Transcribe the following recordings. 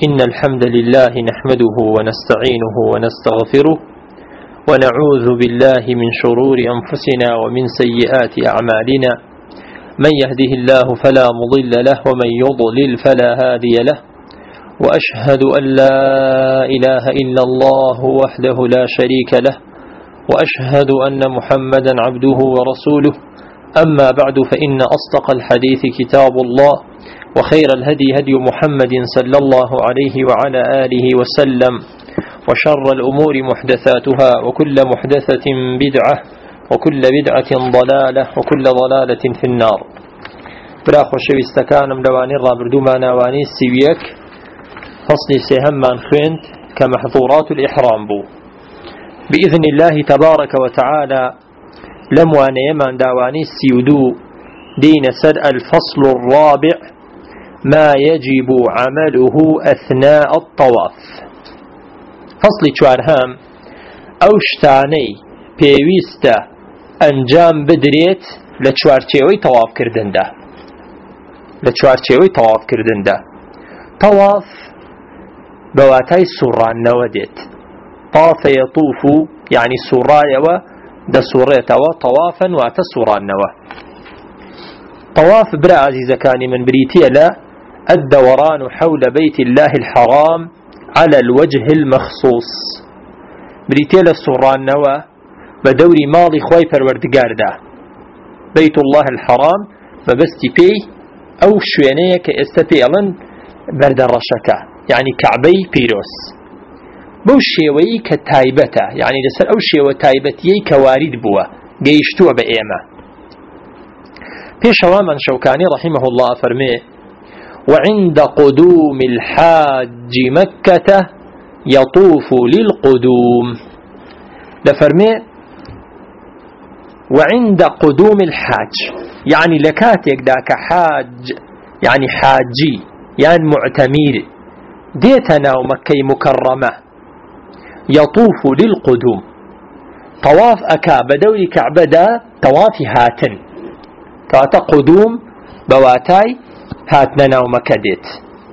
إن الحمد لله نحمده ونستعينه ونستغفره ونعوذ بالله من شرور أنفسنا ومن سيئات أعمالنا من يهده الله فلا مضل له ومن يضلل فلا هادي له وأشهد أن لا إله إلا الله وحده لا شريك له وأشهد أن محمدا عبده ورسوله أما بعد فإن أصدق الحديث كتاب الله وخير الهدي هدي محمد صلى الله عليه وعلى آله وسلم وشر الأمور محدثاتها وكل محدثة بدعة وكل بدعة ضلالة وكل ضلالة في النار. براخ وشويستكانم لواني الرابردو ما ناواني السيويك فصل سهم من خوينت كمحظورات الإحرام بو بإذن الله تبارك وتعالى لمواني يمان داواني السيودو دين سد الفصل الرابع ما يجب عمله أثناء الطواف. فصل چوارهام أوشتاني بيويستا أنجام بدريت لچوارچيوي طواف كردنده طواف بواتاي سوران نوديت طاف يطوف يعني سورايا دا سوريتا طوافا واتا سوران نوا طواف برا عزيز كان من بريتيا لا الدوران حول بيت الله الحرام على الوجه المخصوص بريتيا للسوران نوا بدوري ماضي خواي پروردگار دا بيت الله الحرام ببستي بي او شوينيه كاستبيلن برد الرشكة يعني كعبي بيروس بو شيوي كتايبته يعني لسر او شيوي تايبتي كوارد بوا جيشتوا بإيمة بيش من شوكاني رحمه الله فرميه وعند قدوم الحاج مكة يطوف للقدوم لفرميه وعند قدوم الحاج يعني لكاتك داك حاج يعني حاجي يعني معتمير ديتنا ومكي مكرمة يطوف للقدوم طواف أكا بدوري كعبة دا طواف هاتن كاتا قدوم بواتاي هاتننا ومكدت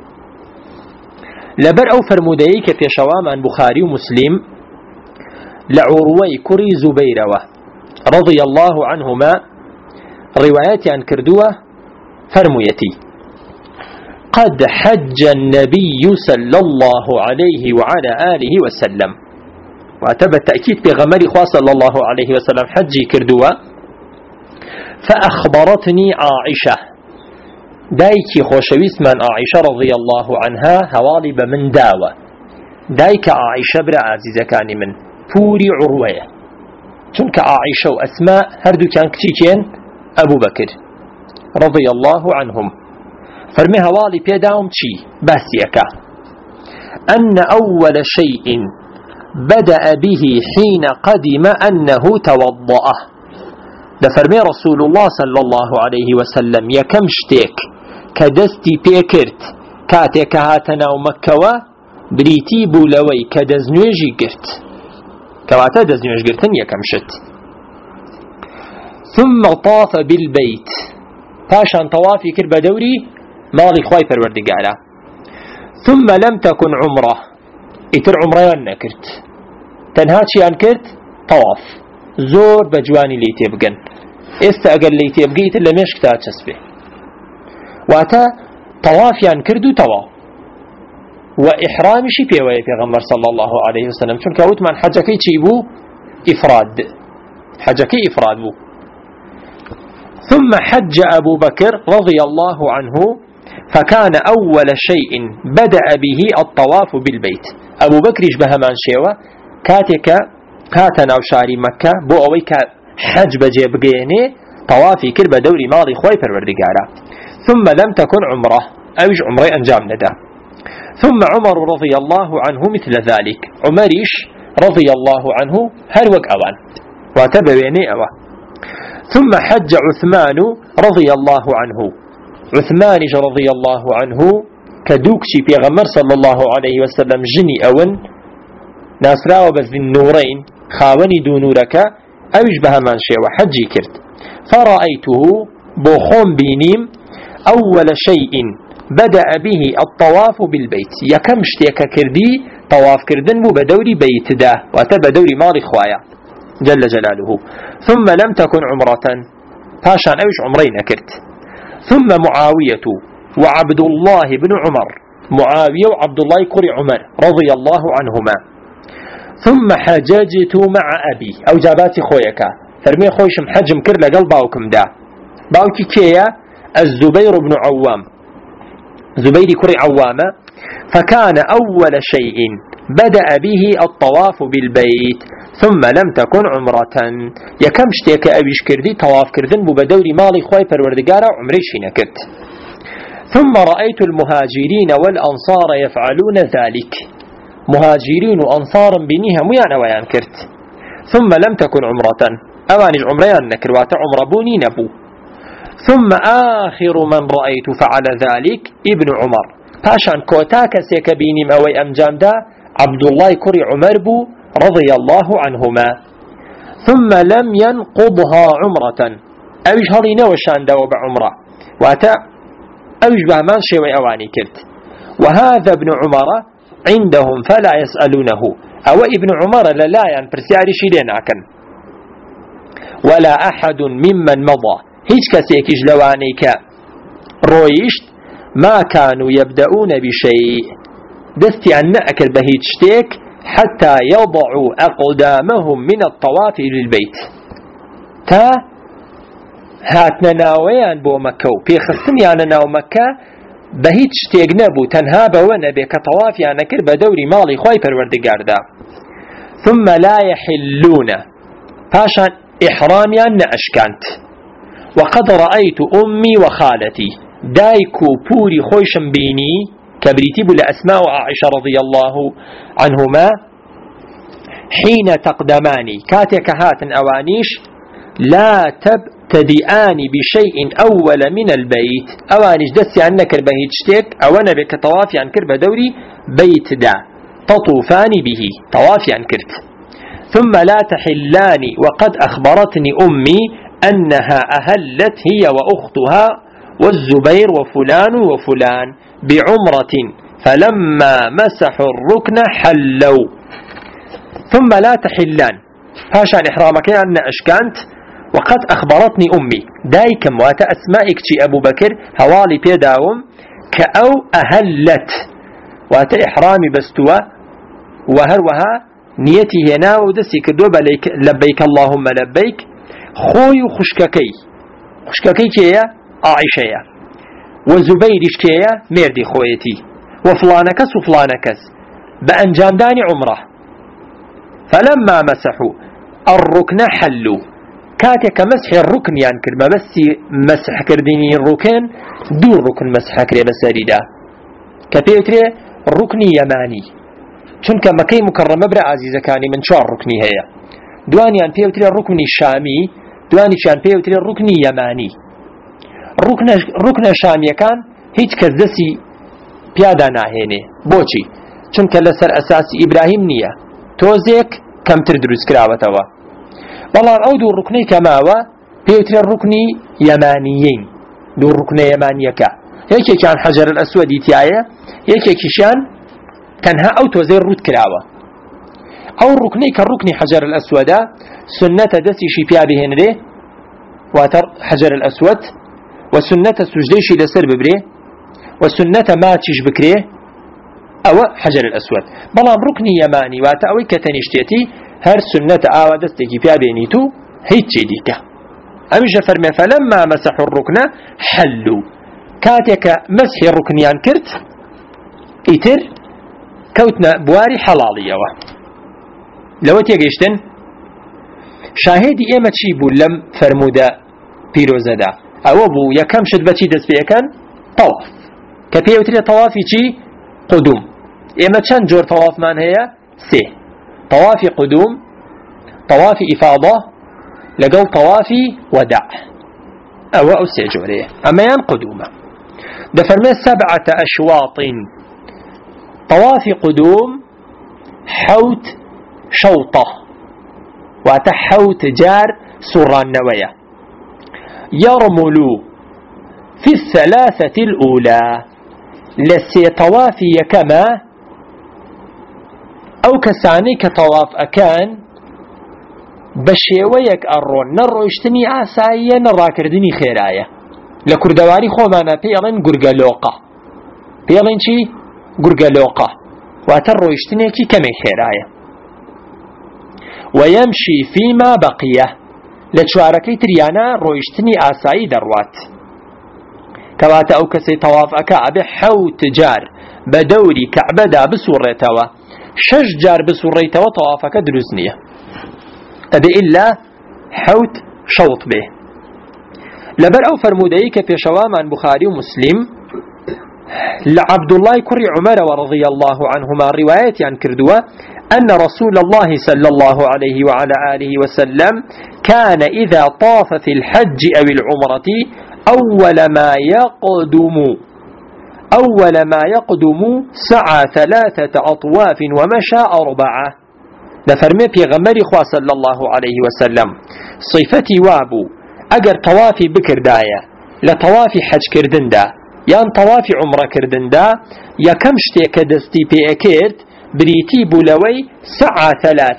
لبر أو فرموديك في شوامان بخاري ومسلم لعروي كري زبيروة رضي الله عنهما روايات عن كردوة فرميتي قد حج النبي صلى الله عليه وعلى آله وسلم واتبع التأكيد بغمر خواه صلى الله عليه وسلم حجي كردوة فأخبرتني عائشة دايكي خوشويس من عائشة رضي الله عنها هوالي بمن داوة دايك عائشة برا عزيزة كان من فوري عروية چونك عائشة وأسماء هردو كان كتيكين أبو بكر رضي الله عنهم فرمي هوالي بيداهم چي باسيكا أن أول شيء بدأ به حين قدم أنه توضأه لفرمي رسول الله صلى الله عليه وسلم يكم شتيك كدستي بيكرت كاتيك هاتنا ومكوا بريتي بولوي كدزنويجي قرت كواتا دزنويج قرتن يكم شت ثم طاف بالبيت تاشان طوافي كرب دوري ماضي خواي پروردگارا ثم لم تكن عمره اتر عمريان نكرت تنها چيان كرت طواف زور بجواني ليتي بگن استأقل ليتي بگيت اللي مشكتا تشسبه واتا طوافيان كردو طواف وإحرامي شي بيوي في غمر صلى الله عليه وسلم چون كاوت من حجكي چيبو حجكي إفراد بو ثم حج أبو بكر رضي الله عنه فكان أول شيء بدأ به الطواف بالبيت أبو بكر يشبه من شيوة كاتك كاتنا وشاري مكة بو أويك حج بجيبقيني طوافي كرب دوري ماضي خواي پروردگارا ثم لم تكن عمره أوج عمري أنجام ندا ثم عمر رضي الله عنه مثل ذلك عمريش رضي الله عنه هلوك أوان واتبويني أوان ثم حج عثمان رضي الله عنه عثمان رضي الله عنه كدوكشي في غمر صلى الله عليه وسلم جني أون ناسراو بذ النورين خاوني دونورك أوج بها منشي وحجي كرت فرأيته بوخوم بينيم أول شيء بدأ به الطواف بالبيت يكم شتيك كردي طواف كردن بو بدوري بيت ده واتبا دوري مالي خوايا جل جلاله ثم لم تكن عمرة باشان أوش عمرين كرت ثم معاوية وعبد الله بن عمر معاوية وعبد الله كري عمر رضي الله عنهما ثم حججت مع أبي أو جاباتي خويك فرمي خويشم حجم كر لقل باوكم دا باوكي كيا الزبير بن عوام زبير كري عوامة فكان أول شيء بدأ به الطواف بالبيت ثم لم تكن عمرة يكم شتيك أبيش كردي طواف كردن ببدوري مالي خواي پروردگارا عمريشي نكرت ثم رأيت المهاجرين والأنصار يفعلون ذلك مهاجرين وأنصار بنيها ميان ويان كرت ثم لم تكن عمرة أوانج عمريان نكروات عمربوني نبو ثم آخر من رأيت فعل ذلك ابن عمر باشان كوتاك سيكبيني موي أمجام دا عبد الله كري عمر بو رضي الله عنهما ثم لم ينقضها عمرة أوش هلينا وشان داو بعمرة واتا أوش بهمان شوي أواني كرت وهذا ابن عمر عندهم فلا يسألونه أو ابن عمر لا برسياري شيدين عكن ولا أحد ممن مضى هيج كسيك جلوانيك رويشت ما كانوا يبدأون بشيء دستي أن نأكل بهيج شتيك حتى يضعوا أقدامهم من الطواف للبيت تا هاتنا ناويان بو مكة في خصني ناو مكة بهيج شتيك نبو تنها بوانا بك طواف يعني كر بدوري مالي خواي پروردگار دا ثم لا يحلون باشان إحراميان نأشكانت وقد رأيت أمي وخالتي دايكو بوري خوشم بيني كبريتي بلا أسماء عائشة رضي الله عنهما حين تقدماني كاتك هات أوانيش لا تبتدئان بشيء أول من البيت أوانيش دسي عنك البهيج تيك أولا بك طوافي عن كرب دوري بيت دا تطوفان به طوافي عن كرت ثم لا تحلان وقد أخبرتني أمي أنها أهلت هي وأختها والزبير وفلان وفلان بعمرة فلما مسحوا الركن حلوا ثم لا تحلان هاشان إحرامك أن أشكانت وقد أخبرتني أمي دايكم واتا أسمائك تي أبو بكر هوالي بيداوم كأو أهلت واتا إحرامي بستوى وهروها نيتي هنا ودسي كدو لبيك اللهم لبيك خوي خشككي كيا عائشة وزبيرش كيا مردي خويتي وفلانكس وفلانكس بأنجامداني عمره فلما مسحوا الركن حلوا كاتك مسح الركن يعني كلمة بس مسح كرديني الركن دور ركن مسح كري بسريدا كبيتري ركني يماني چونك مكي مكرمة برا عزيزة كاني من شوار ركني هي دواني عن بيوتري الركن الشامي دواني عن بيوتري الركن يماني ركن شامي كان هيج كزدسي بيادا ناهيني بوچي چونك لسر اساسي ابراهيم نية توزيك كم تردرس كراوتوا والله او دو الركني كماوا بيوتري الركني يمانيين دو الركن يمانيكا هيك كان حجر الاسود تيايا هيك كيشان تنها او توزير رود كراوا او الركني كالركن حجر الاسود سنة دسي شي بيا بهنري واتر حجر الاسود وسنة سجديشي لسر ببري وسنة ما تيش بكري او حجر الاسود بلام ركني يماني واتاوي كتنشتيتي هر سنة آوا دستكي بيا بينيتو هيتش ديكا امش فرمي فلما مسحوا الركن حلوا كاتك مسح الركنيان كرت ايتر كوتنا بواري حلالية لو تيجيشتن شاهدي ايما تشيبو لم فرمودا بيروزدا او بو يكم شد بچي دس بيكن طواف كبيوتري طوافي چي قدوم ايما چند جور طواف من هي سي طوافي قدوم طوافي افاضة لقل طوافي وداع او سي جوريه اما ين قدومه دفرمي 7 أشواط طوافي قدوم حوت شوطة وتحوت جار سران نوية يرمل في 3 الأولى لسي طوافي يكما أو كساني كطواف أكان بشيويك أرون نروشتني آسايا نراكردني خيرايا لكردواري خومانا بيالين قرقلوقا بيالين چي قرقلوقا واتروشتني كي كمي خيرايا ويمشي فيما بقيه لچواركي تريانا رويشتني آساي دروات كواتا أو كسي طواف أكا بحوت جار بدوري كعبة دا بسوريتوا 6 جار بسوريتوا طوافك دروزنية أبي إلا حوت شوط به لبر أو فرموديك في شوام عن بخاري ومسلم لعبد الله كري عمر ورضي الله عنهما رواية عن كردوة أن رسول الله صلى الله عليه وعلى آله وسلم كان إذا طاف في الحج أو العمرة أول ما يقدم سعى 3 أطواف ومشى 4 لفرمي في غمري خوا صلى الله عليه وسلم صفتي وابو أجر طوافي بكردايا لطوافي حج كردن دا يان طوافي عمره كردن دا يا كم شتيك دستي بي أكيرت بريتي بولوي سعى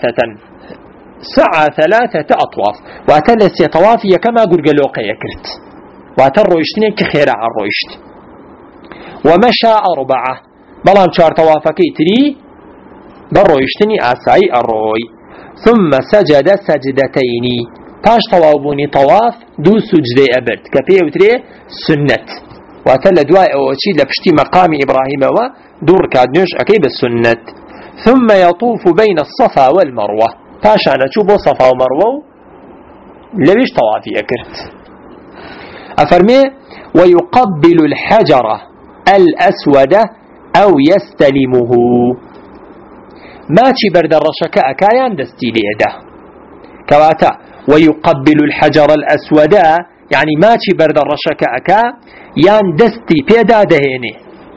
3 أطواف واتلسي طوافي كما قرقلوقي يكرت واترويشتني كخيرا عن رويشت ومشى 4 بلان 4 طوافكي تري برويشتني آساي الروي ثم سجد سجدتين باش طوابوني طواف 2 سجدي أبرد كفيه وتري سنة واتل دواء أوشي لبشتي مقام إبراهيم ودور كادنوش أكيب السنة ثم يطوف بين الصفا والمروة باش أنا تشوفوا صفا ومروة لبيش طوافي أكرت أفرمي ويقبل الحجر الأسود أو يستلمه ماشي برد الرشكاء كايان دستي ليده كواتا ويقبل الحجر الأسود يعني ماشي برد الرشكاء يان دستي بيدا دهيني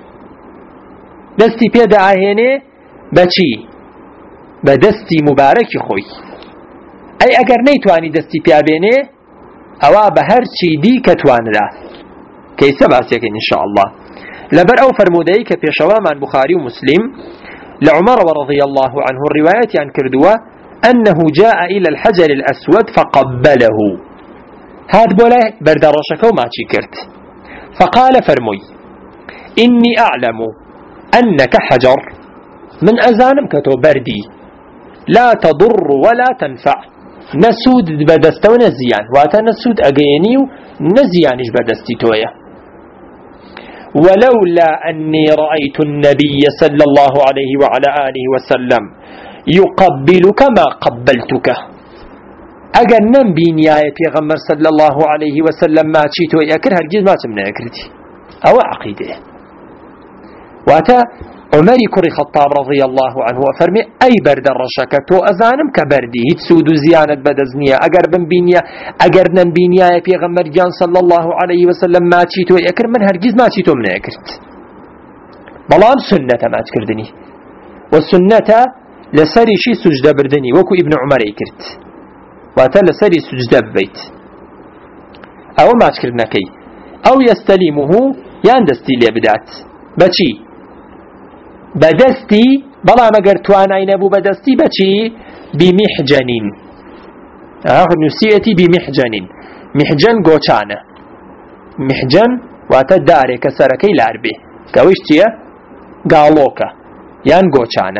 دستي بيدا هيني بچي بدستي مبارك خوي أي أجر نيتواني دستي بيابيني أو بهرشي دي كتوان لا كي سبعسيك إن شاء الله لبر أو فرموديك في شوام عن بخاري ومسلم لعمر رضي الله عنه الرواية عن كردوة أنه جاء إلى الحجر الأسود فقبله هاد بولا برد رشكو ما تشكرت فقال فرمي إني أعلم أنك حجر من أزانم كتو بردي لا تضر ولا تنفع نسود بدست ونزيان واتا نسود أغيني نزيانش بدستي تويا ولولا أني رأيت النبي صلى الله عليه وعلى آله وسلم يقبلك ما قبلتك أجر نبين يا پیغمبر صلى الله عليه وسلم ما تشيتو يأكل هرجز ما تمنع يكرتي أو عقيدة واتا عمر كري خطاب رضي الله عنه وفرمي أي برد الرشاكة تو أزانم كبردي هيت سود زيانة بدزنية أجر بنبينيا أجر نبينيا يا پیغمبر جان صلى الله عليه وسلم ما تشيتو يأكل من هرجز ما تشيتو من يكرت بلان سنة ما تكردني والسنة لسري شي سجدة بردني وكو ابن عمر يكرت واتا لسري سجدة ببيت أو ما تكردنا كي أو يستلمه ياندستي لي بدات بچي بدستي بلا مگر توانای نبو بدستي بچي بمحجن نسيتي بمحجن محجن گوچانه محجن واتا داري كسركي لاربي كويشتيا قالوكا يان گوچانه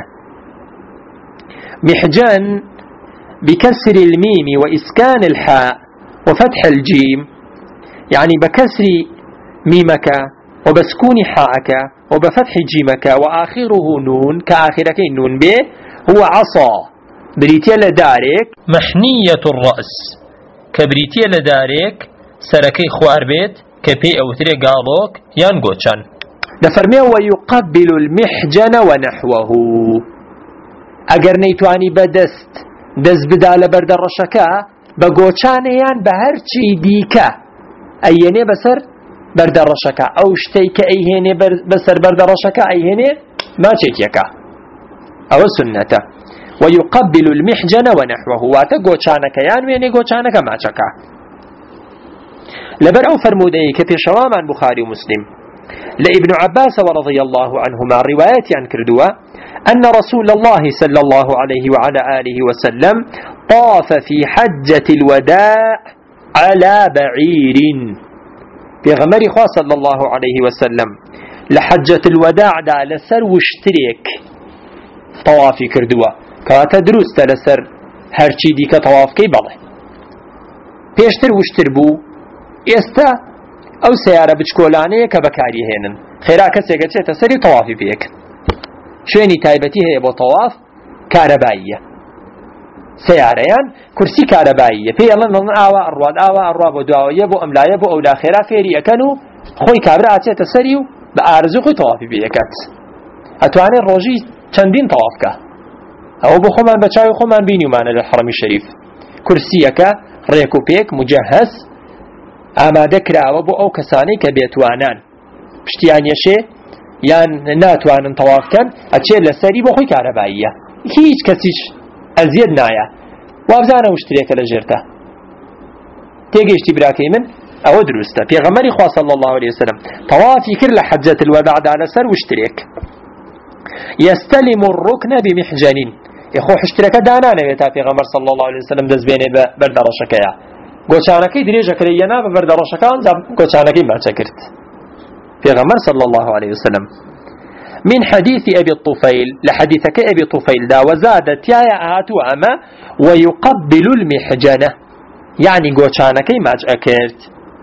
محجن بكسر الميم وإسكان الحاء وفتح الجيم يعني بكسر ميمك وبسكون حاءك وبفتح جيمك وآخره نون كآخرك نون به هو عصا بريتيا لدارك محنية الرأس كبريتيا لدارك سركي خوار بيت كبي أو تري قالوك يانقوشان نفرميه ويقبل المحجن ونحوه أجر نيتواني بدست دز بدال برد الرشكا بقوشانيان بهرشي ديكا أيني بسر برد الرشكا أو شتيك أيهني بسر برد الرشكا أيهني ما تشيكيكا أو سنة ويقبل المحجن ونحوه واتا قوشانك يان ويني قوشانك ما تشكا لبر أو فرمودي كفي شوام عن بخاري ومسلم لابن عباس ورضي الله عنهما رواية عن كردوا أن رسول الله صلى الله عليه وعلى آله وسلم طاف في حجة الوداع على بعير. بيغمر خواه صلى الله عليه وسلم لحجة الوداع دا لسر وشتريك طوافي كردوا كواتا دروست لسر هرچي ديك طواف كي بله بيشتر وشتر بو استا او سيارة بچكولانية كبكاري هينن خيرا كسيكا چه تسري طوافي بيك شويني تايبتي هي بو طواف كاربائية سياريان كرسي كاربائية في يلا نظن آوا أرواد بو دواوية بو أملاية بو أولا خيرا فيري أكنو خوي كابرا چه تسريو بأرزو خوي طوافي بيكات أتواني الروجي چندين طوافكا او بو خمان بچاوي خمان بينيو معنا للحرم الشريف كرسيك ريكو بيك مجهز اما دكراوه بو او كساني كبيتوانان پشتیان يشي يان ناتوانن طواف كان اتشي لسري بو خوي كهربائيه هيچ كسيش ازيد نايا وابزانه وشتريك لجرته تيجيشتي براكي من او دروسته پیغمبري خوا صلى الله عليه وسلم طوافي كر لحجة الوداع على سر وشتريك يستلم الركن بمحجن يخو حشترك دانا نبيتا پیغمبر صلى الله عليه وسلم دز بينه بردرشكيا گوچانكي دريجه كرينا بردرشكان گوچانكي ما چكرت پیغمبر صلى الله عليه وسلم من حديث أبي الطفيل لحديثك أبي الطفيل دا وزادت يا آتو أما ويقبل المحجنة يعني گوچانكي ما چكرت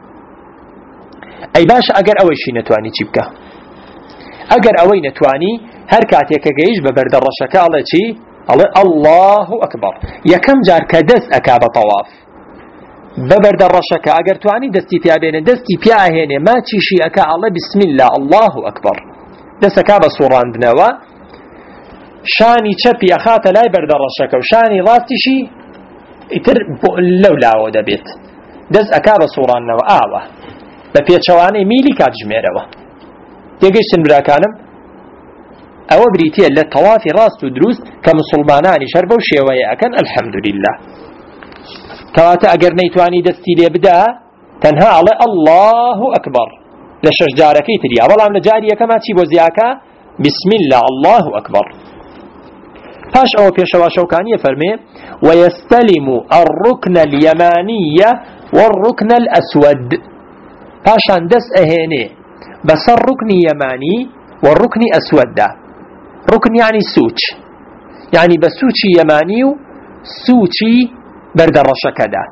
أي باش أجر أويشي نتواني چبكا أجر أوي نتواني هر كاتيك جيش ببردرشك الله شيء الله أكبر يكم جار كدس أكاب طواف ببردرشك أجر تواني دستي بيا بين دستي بيا هنا ما تشي أكا الله بسم الله الله أكبر دس أكاب صوران دنوا شاني شبي أخات لا يبردرشك وشاني راستي شي يتر لولا ودا بيت دس أكاب صوران نوا آوه ببيت شواني ميلي كاجميروا تيجيشن براكانم او بريتيا للطواف راس ودروس كمسلمانان شربوا شيوية اكن الحمد لله كواتا اگر نيتواني دستي لي بدا تنها على الله اكبر لشجاركي تريا والله لجارية كما تشيبو زياكا بسم الله الله اكبر فاش او بيشوا شوكانية فرمي ويستلم الركن اليمانية والركن الاسود فاشان دس اهيني بس الركن يماني والركن اسود ده ركن يعني سوچ يعني بسوچي يماني سوچي بردرشك ده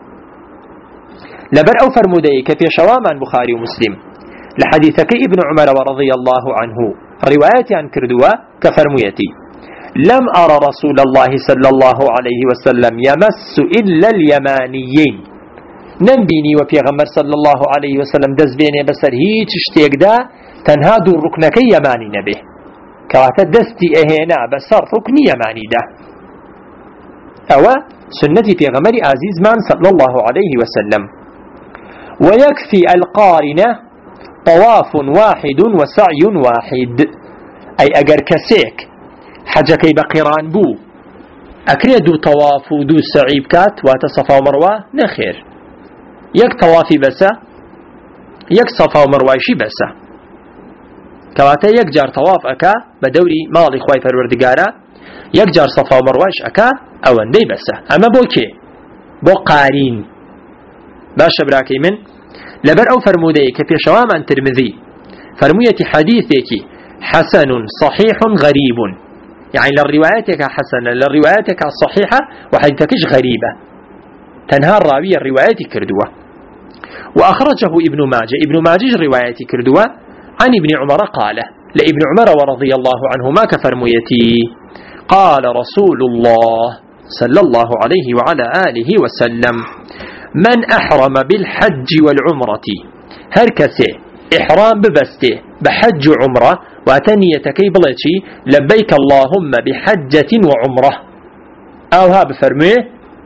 لبر او فرمودي كفي شوامان بخاري ومسلم لحديثك ابن عمر ورضي الله عنه رواية عن كردوا كفرميتي لم أرى رسول الله صلى الله عليه وسلم يمس إلا اليمانيين نمبيني وبيغمر صلى الله عليه وسلم دز بيني بسر هيج اشتيق دا تنها دو ركنك يماني نبه كواتا دستي اهينا بسر ركن يماني دا او سنتي بيغمر عزيز من صلى الله عليه وسلم ويكفي القارنة طواف واحد وسعي واحد اي اگر كسيك حجكي بقران بو اكريدو طواف ودو سعي بكات واتصفا ومروة نخير يك طوافي بسا يك صفا ومرواشي بسا كواتا يك جار طواف اكا بدوري مالي خواي پروردگارا يك جار صفا ومرواش اكا اوندي بسا اما بو كي بو قارين باشا براكي من لبر او فرمودي كفي شوام عن ترمذي فرمية حديثك حسن صحيح غريب يعني للرواياتك حسنة للرواياتك الصحيحة وحديثكش غريبة تنهار راوي الروايات كردوة وأخرجه ابن ماجه رواية كردوة عن ابن عمر قال لابن عمر ورضي الله عنهما كفرميتي قال رسول الله صلى الله عليه وعلى آله وسلم من أحرم بالحج والعمرة هركسه إحرام ببسته بحج عمرة وتنيتكي بلتي لبيك اللهم بحجة وعمرة أو ها بفرميه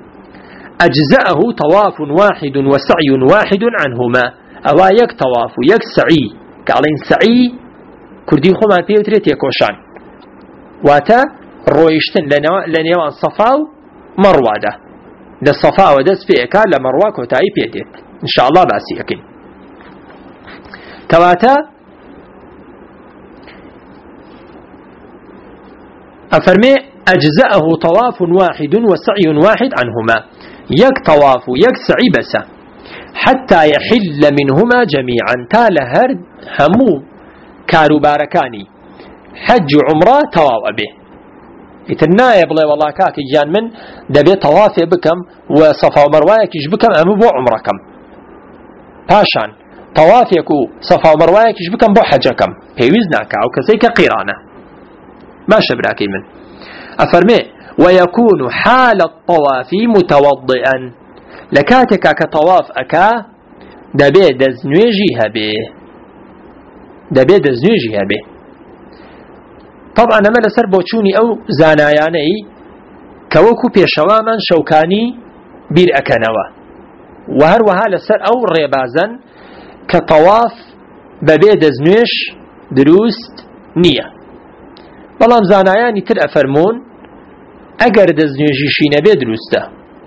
أجزأه طواف واحد وسعي واحد عنهما أو يك طواف يك سعي كالين سعي كردي خمان بيوتريت يكوشان واتا رويشتن لنيوان صفا ومروة ده الصفا ودس فيكا لمروة كوتاي بيدت إن شاء الله باسي أكين كواتا أفرمي أجزأه طواف واحد وسعي واحد عنهما، يك طواف يك سعي بس حتى يحل منهما جميعا تال هرد همو كاروباركاني حج عمره تواو به. يتنايا بلا والله كاكي جان من دبي طوافي بكم وصفا ومروايكش بكم أمو بو عمركم باشان طوافيكو صفا ومروايكش بكم بو حجكم هيوزناك أو كسيك قيرانة ما شبراكي من أفرمي ويكون حال الطواف متوضئا لكاتك كطواف أكا دبي دزنويجي هبه دبي دزنويجي هبه. طبعا أما لسر بوچوني أو زاناياني كوكو بيشوا من شوكاني بير أكنوا وهروها لسر أو ريبازن كطواف ببي دزنويش دروست نية. بلام زاناياني تر أفرمون أجر دزنويجي نبي دروسته.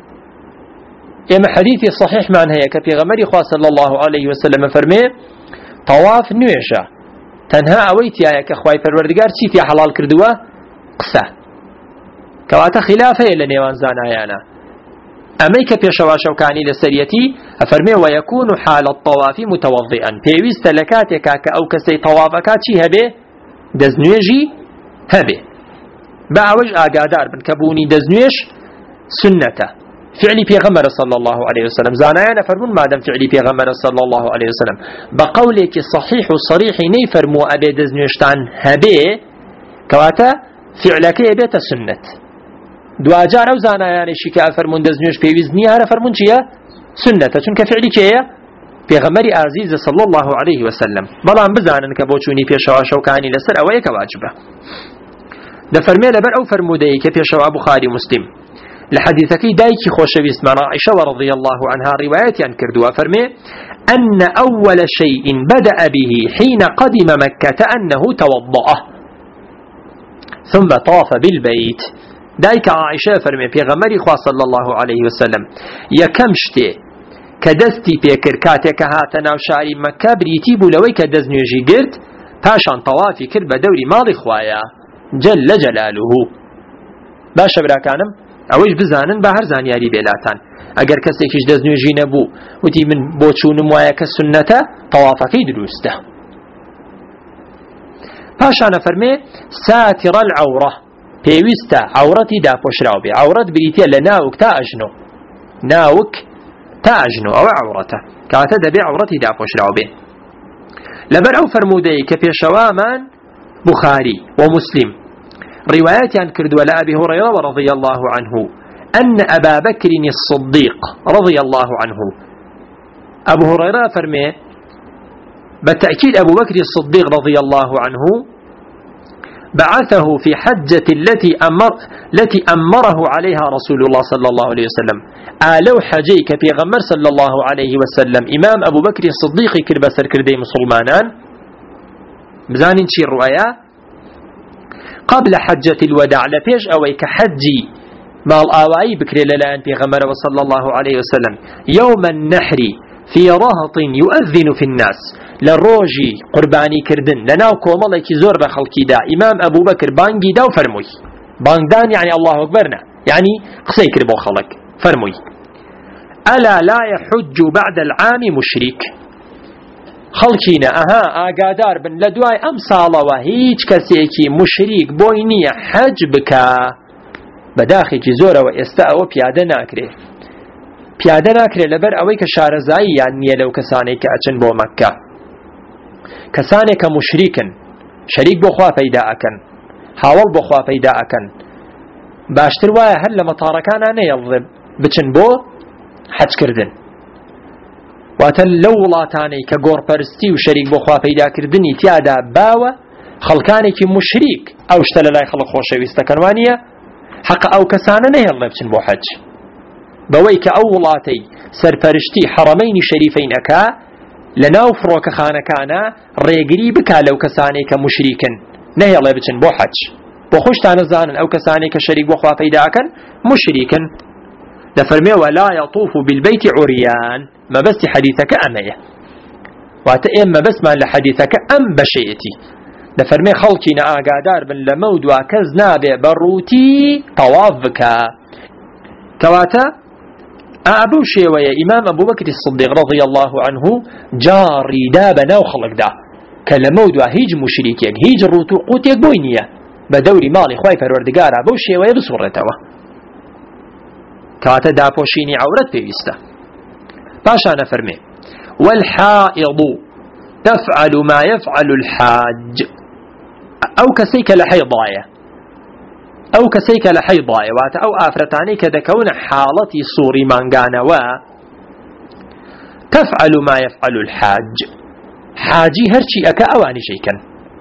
إما حديثي صحيح معنى هي كبيغمري خواه صلى الله عليه وسلم فرمي طواف نويشة تنها أويتي آية كخواي پروردگار چيتي حلال كردوا قسا كواتا خلافة لنيوان زانايانا. أميك بيشوا شوكاني لسريتي أفرمي ويكون حال الطواف متوضئا بيويست لكاتك أو كسي طوافكات چي هبه دزنويجي هبه باوج آقادار بن كبوني دزنويش سنته فعلي بيغمر صلى الله عليه وسلم زانايانا فرمون مادام فعلي بيغمر صلى الله عليه وسلم بقولك صحيح صريح نيفرمو أبي دزنوشتان هبي كواتا فعلك يبيت سنة دواجار أو زانايانا شكا فرمون دزنوش بيوزني هذا فرمون شيا سنة چونك فعلي كيا بيغمر عزيز صلى الله عليه وسلم بلان بزانن كبوچوني بيشوا شوكاني لسر أويك واجبه دفرمي لبر أو فرمودي كبيشوا بخاري مسلم لحديثك دايكي خوشويس من عائشة رضي الله عنها رواية كردوا فرمي أن أول شيء بدأ به حين قدم مكة أنه توضأ ثم طاف بالبيت. دايك عائشة فرمي بيغمري خواه صلى الله عليه وسلم يكمشتي كدستي بيكر كاتك هاتنا وشاري مكة بريتي بولوي كدزنيجي قرد پاشان طوافي كرب دوري ماضي خوايا جل جلاله. باشا براكانم اوش بزانن با هر زانیاری بیلاتان اگر کسی کش دزنویجی نبو و دی من بوچونم وایه که سنته طوافکی دروسته. پاشانه فرمی ساتر العوره پیوسته عورتی دا پشراو بی عورت بریتیه لناوک تا اجنو ناوک تا اجنو او عورته کاته دبی عورتی دا پشراو بی لبر او فرموده که پیشوامان بخاري ومسلم روايات عن كرد ولا أبي هريرة رضي الله عنه أن أبا بكر الصديق رضي الله عنه أبو هريرة فرمي بالتأكيد أبو بكر الصديق رضي الله عنه بعثه في حجة التي أمره عليها رسول الله صلى الله عليه وسلم آلو حجيك في غمر صلى الله عليه وسلم إمام أبو بكر الصديق كربسر كردي مسلمانان بزانين شي الرؤيا قبل حجة الوداع لبيش أوي كحجي مال آوائي بكري للان في غمر صلى الله عليه وسلم يوم النحر في رهط يؤذن في الناس للروجي قرباني كردن لناو كومالك زور بخلقي دا إمام أبو بكر بانجي دا وفرموي بانجدان يعني الله أكبرنا يعني قصي كربو خلق فرموي ألا لا يحج بعد العام مشرك خلقينا آقادار بن لدواي أمثال وهيج كسيكي مشريك بوينية حج بكا بداخل جزورة وإستاء وبيادة ناكري بيادة ناكري لبر أويك شارزاي يعني لو كسانيك أجن بو مكة كسانيك مشريكا شريك بخوا فيداءكن حاول بخوا فيداءكن باشتر وايا هل لمطاركان أنا يضرب بچن بو حج كردن واتە لەو وڵاتانەی کە گۆڕپەرستی و شەریک بۆ خواپەیداکردنی تیادا باوە خەڵکانێکی مشریک ئەو شتە لە لای خەڵک خۆشەویستەکەن وانە حەق ئەو کەسانە نەهێڵێ بچن بۆ حەج بەوەی کە ئەو وڵاتەی سەرپەرشتی حەڕەمەینی شەریفەین ئەکا لە ناو فڕۆکەخانەکانە ڕێگری بکا لەو کەسانەی کە مشریکن نەهێڵێ بچن بۆ حەج بۆ خۆشتان نەزانن ئەو کەسانەی کە شەریک بۆ خواپەیداکەن مشریکن دفرمي ولا يطوف بالبيت عريان ما بس حديثك أمية واتئم ما بس ما لحديثك أم بشيئتي دفرمي خلقي نآقادار بن لمود وكز نابع بروتي طواف بكا كواتا أبو شيوية إمام أبو بكر الصديق رضي الله عنه جاري دابنا وخلق دا كلمود وهيج مشركين هيج الروتو قوتيك بوينية بدوري مالي خواي فروردقار أبو شيوية بصورتوا كواتا دابوشيني عورت بيستا باشا نفرمي والحائض تفعل ما يفعل الحاج أو كسيك لحيضايا أو كسيك لحيضايا أو آفرتاني كدكون حالتي صوري مانغانا تفعل ما يفعل الحاج حاجي هرشي أكا أواني شيكا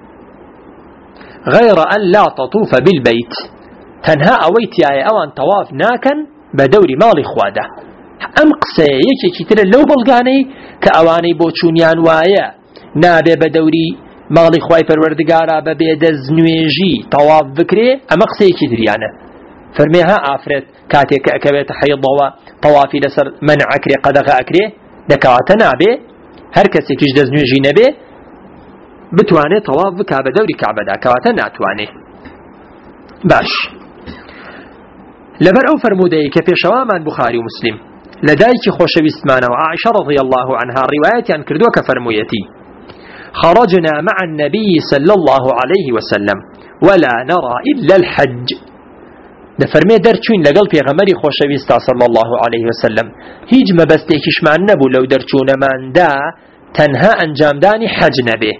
غير أن لا تطوف بالبيت تنها أويتي أوان طواف ناكا بدوري مالي خواده أم قسيك كتير لو بلغاني كأواني بوچونيان وايا نابي بدوري ماڵی خوای پەروەردگارا بەبێ دەستنوێژی تەواف بکرێ ئەمە قسەیەکی دریانە فەرمێ ها ئافرەت کاتێک کە ئەکەوێتە حەیضەوە تەوافی لەسەر مەنع ئەکرێ قەدەغە ئەکرێ دەکەواتە نابێ هەر کەسێکیش دەستنوێژی نەبێ بتوانێت تەواف بکا بە دەوری کەعبەدا کەواتە ناتوانێ باش لەبەر ئەو فەرموودەیە کە پێشەوامان بوخاری و مسلم لە دایکی خۆشەویستمانەوە عائشە رضی الله عنها ڕیوایەتیان کردووە کە فەرموویەتی خرجنا مع النبي صلى الله عليه وسلم ولا نرى إلا الحج دفرمي درچوين لقل پیغمبری خوشویستا صلى الله عليه وسلم هیچ مبستيكش مع النبو لو درچون من دا تنها انجام داني حج نبي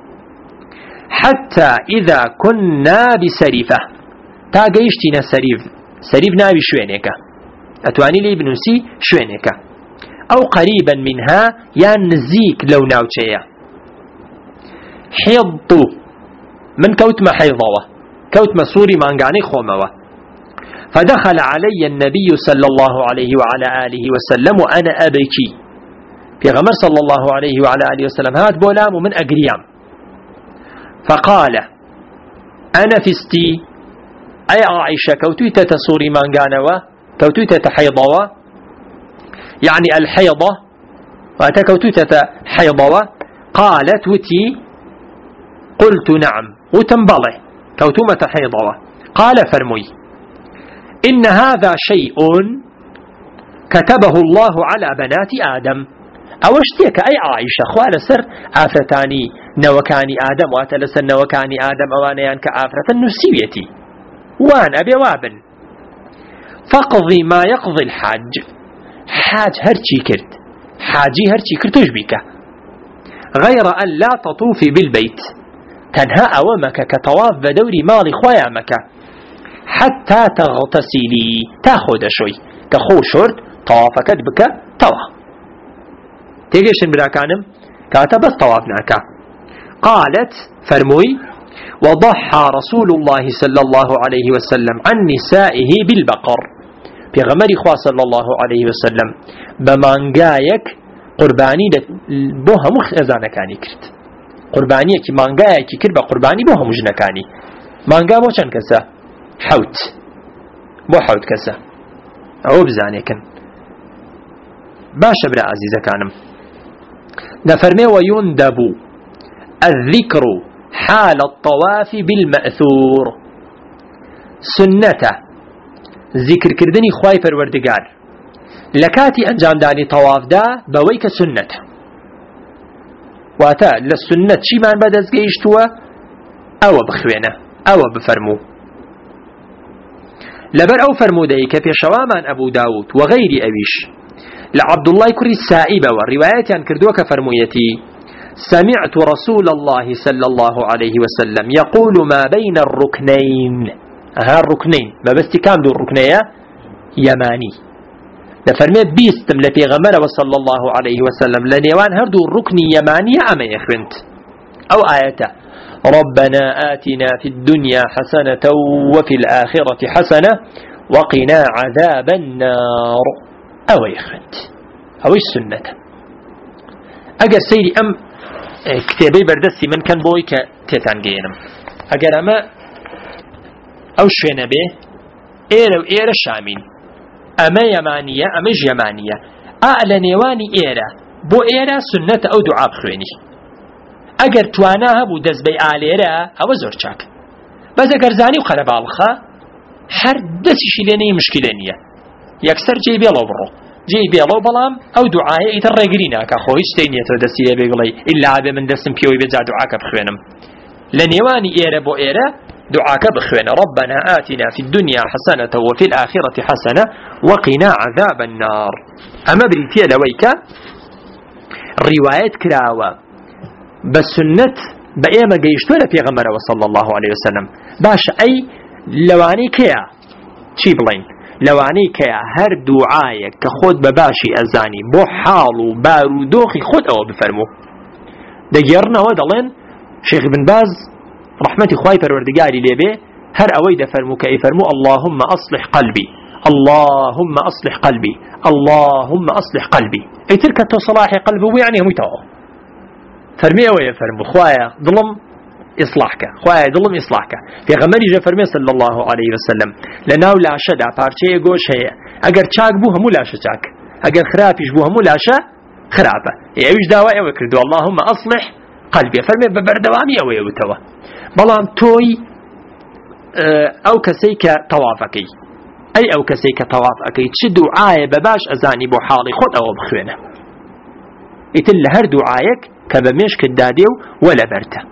حتى إذا كنا بسريفة تا قيشتنا سريف نابي شوينيكا أتواني لي بنوسي شوينيكا أو قريبا منها يا نزيك لو ناوچيا حيض من كوتما حيضوة كوتما سوري مانغاني خوموة فدخل علي النبي صلى الله عليه وعلى آله وسلم وأنا أبكي في غمر صلى الله عليه وعلى آله وسلم هات بولام من أقريام فقال أنا فستي أي عائشة كوتويتة سوري مانغانوة كوتويتة حيضوة يعني الحيضة وأتا كوتويتة حيضوة قالت وتي قلت نعم وتنبله كوتومة حيضوة قال فرمي إن هذا شيء كتبه الله على بنات آدم أوشتيك أي عائشة خوال سر آفرتاني نوكاني آدم واتلسن نوكاني آدم أوانيان كآفرة النسيويتي وان أبي وابن فاقضي ما يقضي الحاج حاج هرشي كرت حاجي هرشي كرتوش بك غير أن لا تطوفي بالبيت تنها أوامك كطواف بدوري مالي خوايامك حتى تغتسلي تاخد شوي كخو شرط طوافك بك طوا تيجيشن بلا كانم كاتا بس طوافناك قالت فرموي وضحى رسول الله صلى الله عليه وسلم عن نسائه بالبقر بغمر خوا صلى الله عليه وسلم بمانقايك قرباني بوها مخزانة كاني كرت قربانية كي مانقايا كي كربا قرباني بوها مجنكاني مانقا بو چند كسا حوت بو حوت كسا عوب زانيكن باشا برا عزيزة كانم نفرمي ويندب الذكر حال الطواف بالمأثور سنة ذكر كردني خواي پروردگار لكاتي انجام داني طواف دا بويك سنة واتا للسنة شي من بدز قيشتوا او بخوينة او بفرمو لبر او فرمو داي كفي شوامان ابو داود وغير ابيش لعبد الله كري السائبة والروايات عن كردوك فرمويتي سمعت رسول الله صلى الله عليه وسلم يقول ما بين الركنين ها الركنين ما بس كام دو الركنية يماني لفرمي بيستم لفي غمرة صلى الله عليه وسلم لنيوان هردو الركن يماني أما يخرنت أو آية ربنا آتنا في الدنيا حسنة وفي الآخرة حسنة وقنا عذاب النار أو يخرنت أو السنة أجر سيري أم كتابي بردسي من كان بوي كتانجينم أجر أما أو شوينة به إيرا وإيرا شامين أما يمانية أمش يمانية أعلى نيواني إيرا بو إيرا سنة أو دعاء بخويني ئەگەر توانا هەبوو دەست بەی ئالێرە ئەوە زۆر چاک بەس ئەگەر زانی و قەرەباڵخە هەر دەستیشی لێ نەی مشکلە نییە یەکسەر جێی بێڵەوە بڕۆ جێی بێڵەوە بەڵام ئەو دوعایە ئیتر ڕێگری ناکە خۆ هیچ شتێک نییەتەوە دەستی لێ بێ بڵێ ئیلا بێ من دەستم پێوەی بێجا دوعاکە بخوێنم لە نێوانی ئێرە بۆ ئێرە دعاك بخوينا ربنا آتنا في الدنيا حسنة وفي الآخرة حسنة وقنا عذاب النار أما بريتيا لويك رواية كراوة بسنة بأيما قيشتونا في غمرة صلى الله عليه وسلم باش أي لواني كيا تشيبلين لواني كيا هر دعاية كخود بباشي أزاني بو حالو بارو دوخي خود أو بفرمو دقيرنا ودلين شيخ بن باز رحمتي خواهي پروردگاري لبه هر اوي دفرمو كأي فرمو اللهم أصلح قلبي اللهم أصلح قلبي اللهم أصلح قلبي اي تلك صلاح قلبه يعني هم يتوه فرمي اوي فرمو خواهي ظلم إصلاحك خواهي ظلم إصلاحك في غمري جا فرمي صلى الله عليه وسلم لناو لا شدا پارچه گوش هي اگر چاك بو همو لا شچاك اگر خرابش بو همو لا شا خرابه ايوش داوا اوي كردو اللهم أصلح قلبي فرمي ببردوامي اوي وتوا بەڵام تۆی ئەو کەسەی کە تەوافەکەی ئەی ئەو کەسەی کە تەواف ئەەکەی چ دوعایە بەباش ئەزانی بۆ حاڵی خۆت ئەوە بخوێنە ئیتر لە هەر دوعایەک کە بە مێشکت دادێ و وە لەبەرتە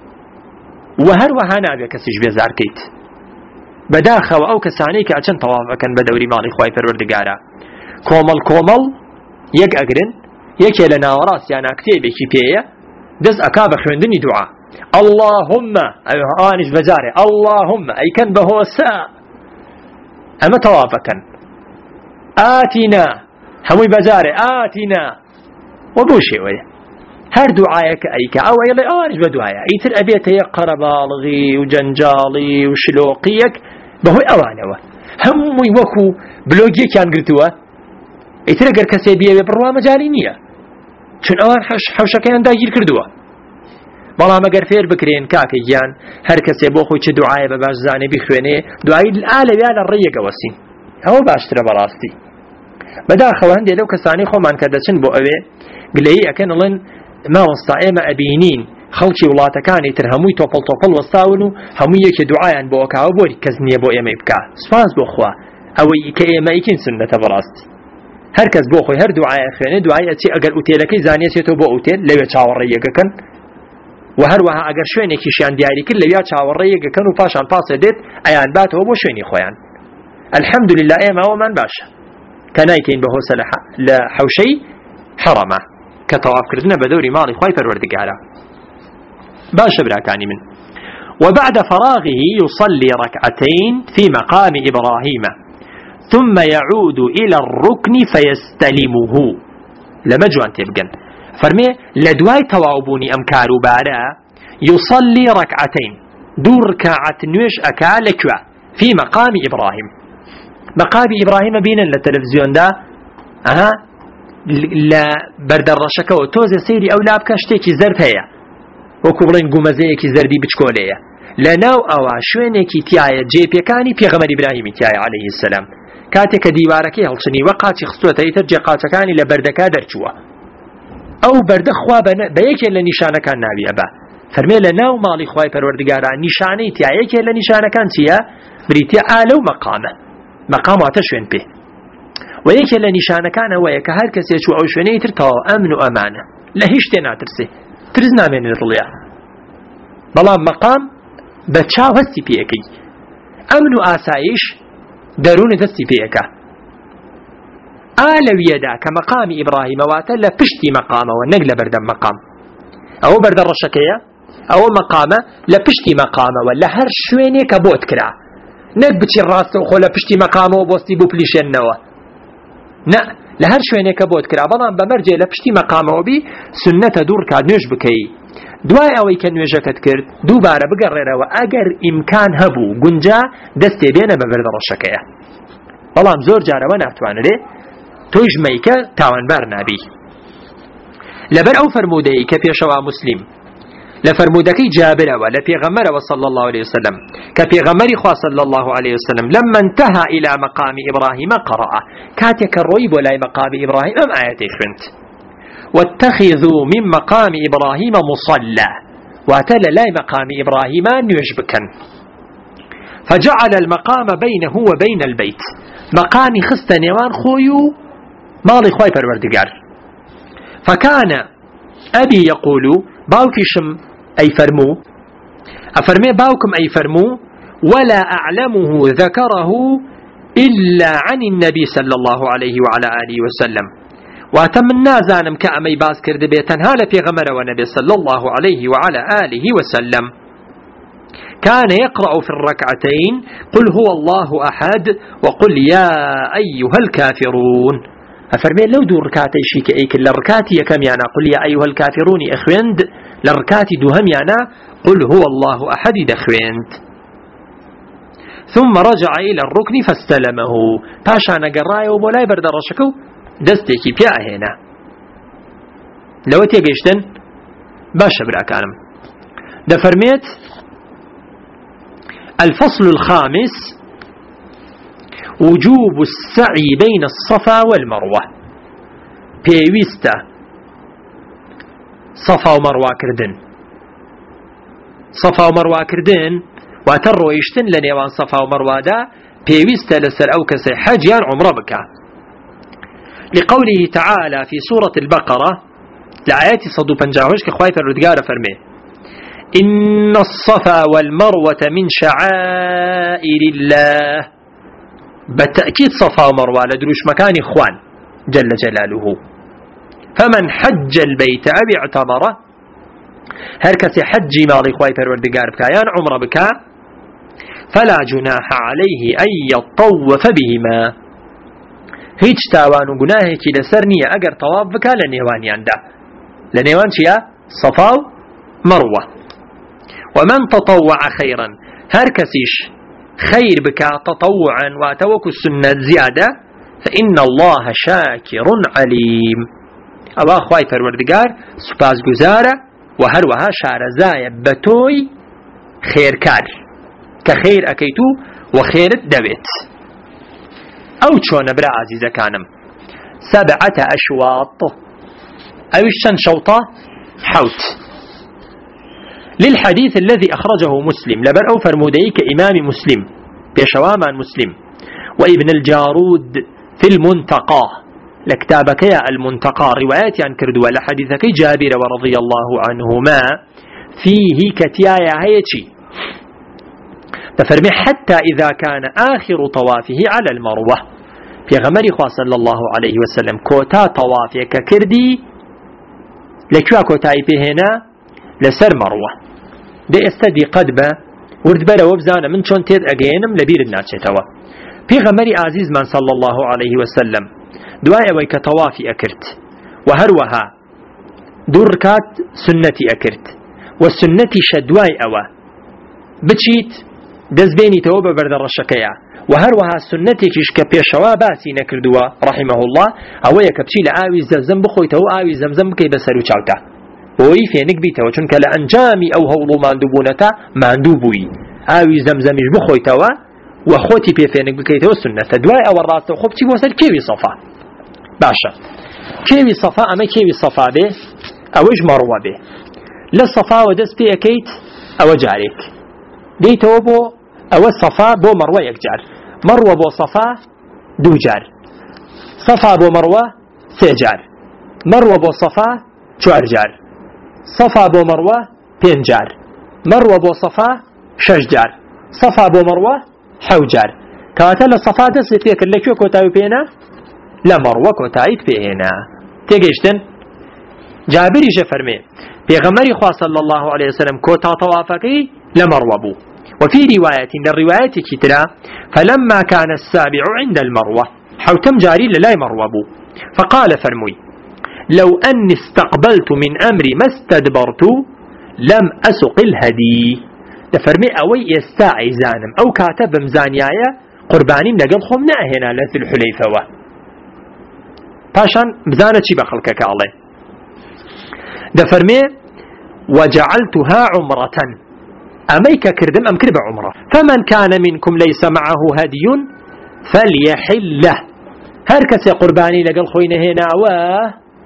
و هەروەها نابێ کەسیش بێزارکەیت بەداخەوە ئەو کەسانەی کە ئەچەند تەواف ئەکەن بە دەوری ماڵی خوای پەروەردگارە کۆمەڵ کۆمەڵ یەک ئەگرن یەکێ لە ناوەڕاستیانە کتێبێکی پێیە دەست ئەکا بە خوێندنی دوعا اللهم آنش بجاري اللهم أي كان بهوسا أما توافقا آتنا همي بجاري آتنا وبوشي وي هر دعايك أيك أو يلي آنش بدعايا يتر أبيت يقر بالغي وجنجالي وشلوقيك بهوي أوانوا همي وكو بلوجي كان قلتوا يتر أقر كسيبية ببروا مجالي نية چون أوان حوشكيان داگیر کردوا بەڵام ئەگەر فێر بکرێن کاکەیان هەر کەسێ بۆ خۆی چ دوعایە بە باش زانێ بیخوێنێ دوایی ئالەویا لە ڕێیەکەوەسین ئەوە باشترە بەڕاستی بەداخەوە هەندێک لەو کەسانی خۆمان کە دەچن بۆ ئەوێ گلەیی ئەکەن ئەڵێن ماوەستا ئێمە ئەبینین خەڵکی وڵاتەکانی تر هەمووی تۆپڵ تۆپڵ وەستاون و هەمووی یەکێ دوعایان بۆ ئەکاوە بۆ کەس نییە بۆ ئێمەی بکە سوپاس بۆ خوا ئەوەی کە ئێمە ئیکین سنەتە بەڕاستی هەر کەس بۆ خۆی هەر دوعایە خوێنێ دوایی ئەچێ ئەگەر ئوتێلەکەی زانێسێتەوە بۆ ئوتێل لەوێ چاوەڕێیەکەکەن و هەروەها ئەگەر شوێنێکیشیان دیاری کرد لەویا چاوەڕێیەکەکەن و پاشان پاسە دێت ئەیان باتەوە بۆ شوێنی خۆیان الحەمدولله ئێمە ئەوەمان باشە کە نایکەین بەهۆسە لە حەوشەی حەڕەمە کە تەوافکردنە بە دەوری ماڵی خوای پەروەردگارە باشە براکانی من وبعد فراغه يصلي ركعتين في مقام إبراهيم ثم يعود إلى الركن فيستلمه لما جوان تبقن فرمي لدواي توابوني أمكار بارا يصلي ركعتين دور ركعة نوش أكا لكوا في مقام إبراهيم مقام إبراهيم بينا للتلفزيون دا لا بردر رشكا وتوزي سيري أو لابكا شتيكي زرد هيا وكبرين قمزيكي زردي بچكوليا لناو أوا شوينيكي تيايا جيبيكاني بيغمر إبراهيم تيايا عليه السلام كاتك ديواركي هلشني وقاتي خصوة يترجي قاتكاني لبردكا درچوا أو برد خوا بيكي لنشانة كان نابي أبا فرمي لناو مالي خواي پروردگارا نشاني تيا يكي لنشانة كان تيا بريتيا آلو مقام واتشوين به ويكي لنشانة كان ويكا هر كسي يشو أو شويني ترتاو أمن وأمانة لهيش تينا ترسي ترزنا من الرليا بلا مقام بچاو هستي بيكي أمن وآسايش درون دستي بيكا آلوية دا كمقام إبراهيم واتلا بشتي مقامه ونقل بردم مقام أو برد الرشكية أو مقامه لبشتي مقامه ولا هر شويني كبوت كرا نقبتي الراس وخولا بشتي مقامه وبوستي بوبليشن نوا نا لهر شويني كبوت كرا بلان بمرجع لبشتي مقامه وبي سنة دور كادنوش بكي دواي أوي كنوجكت كرد دوباره بقرره وأجر إمكان هبو قنجا دستي بينا ببرد الرشكية بلان زور جاره ونعتوان ليه تويج ميكا تاوان بارنابي لبر أو فرمودي كبيشوا مسلم لفرمودكي جابر ولا بيغمر صلى الله عليه وسلم كبيغمر خوا صلى الله عليه وسلم لما انتهى إلى مقام إبراهيم قرأ كاتك الرويب ولا مقام إبراهيم أم آياتي خنت واتخذوا من مقام إبراهيم مصلى واتل لا مقام إبراهيم نيجبكا فجعل المقام بينه وبين البيت مقام خست نيوان خويو مالي خواي پروردگار فكان أبي يقول باوكشم أي فرمو أفرمي باوكم أي فرمو ولا أعلمه ذكره إلا عن النبي صلى الله عليه وعلى آله وسلم واتمنى زانم كأمي باس كرد بيتنها لفي غمر ونبي صلى الله عليه وعلى آله وسلم كان يقرأ في الركعتين قل هو الله أحد وقل يا أيها الكافرون أفرمي لو دو ركعتي شيك أيك لركاتي كم يعني قل يا أيها الكافرون إخويند لركاتي دوهم يعني قل هو الله أحد دخويند ثم رجع إلى الركن فاستلمه باشا نقرأي وبولاي برد الرشكو دستيكي بيا هنا لو تيجيشتن باشا براكانم دفرميت الفصل الخامس وجوب السعي بين الصفا والمروة بيويستا صفا ومروة كردن صفا ومروة كردن واتروا يشتن لنيوان صفا ومروة دا بيويستا لسر أو كسي حجيان عمره بكا لقوله تعالى في سورة البقرة لآيات صدو بنجاوش كخوايف الردقار فرمي إن الصفا والمروة من شعائر الله بالتأكيد صفا ومروة لدروش مكان إخوان جل جلاله فمن حج البيت أبي اعتمره هركس حجي مالي خوايف الردقار بكايان عمر بكا فلا جناح عليه أن يطوف بهما هیچ تاوان و گناهێکی لەسەر نییە ئەگەر تەواف بکا لە نێوانیاندا لە نێوان چییە؟ صفا و مەروە ومن تطوع خيرا هر كسيش خير بكا تطوعا واتوك السنة زيادة فإن الله شاكر عليم أو أخواي فروردقار سباز گزارة وهروها شارزايا بتوي خير كار كخير أكيتو وخير الدبيت أو چون برا عزيزة كانم 7 أشواط أو الشن شوطة حوت للحديث الذي أخرجه مسلم لبر أو فرموديك إمام مسلم بشواما مسلم وابن الجارود في المنتقى لكتابك يا المنتقى روايات عن كردوة لحديثك جابر ورضي الله عنهما فيه كتيايا هيتشي تفرمي حتى إذا كان آخر طوافه على المروة في غمر خواه صلى الله عليه وسلم كوتا طوافك كردي لكوا كوتاي بهنا لسر مروة دي استدي قدبة وردبرا وبزانا من چون تيد اگينم لبير الناتشتوا في غمر عزيز من صلى الله عليه وسلم دوايا ويك طوافي أكرت وهروها دركات سنتي أكرت والسنتي شدواي أوا بتشيت دزبيني توبة برد الرشكية وهروها سنتي كيشك بيشوا باسي نكردوا رحمه الله أويا كبشي لآوي زمزم بخويته آوي زمزم كي بسرو چاوتا وي فينك بيته چونك لأنجامي أو هولو ماندوبونتا ماندوبوي آوي زمزميش بخويته وخوتي بي فينك بكيته السنة دواي أو الراس وخبتي وصل كيوي صفا باشا كيوي صفا أما كيوي صفا به أوج مروة به لصفا ودس بي أكيت أو جارك ديتو بو أو الصفا بو مروة يكجار مروة بو صفا دو جار صفا بو مروة 3 جار مروة بو صفا 4 جار صفا بو مروة 5 جار مروة بو صفا 6 جار صفا بو مروة 7 جار كاتل الصفا دس فيك اللي كوتاي بينا لا مروة كوتاي بينا تيجيشتن جابري جفرمي بيغمري خواه صلى الله عليه وسلم كوتا طوافكي لمروة بو وفي رواية للروايات كترا فلما كان السابع عند المروة حوتم جاري للا مروة بو فقال فرموي لو أني استقبلت من أمري ما استدبرت لم أسق الهدي تفرمي أوي يستاعي زانم أو كاتب مزانيايا قرباني لقل خمنا هنا لذي الحليفة باشان بزانة شي بخلقك الله دفرمي وجعلتها عمرة أميك كردم أم كرب عمرة فمن كان منكم ليس معه هدي فليحل له هركس قرباني لقل خوين هنا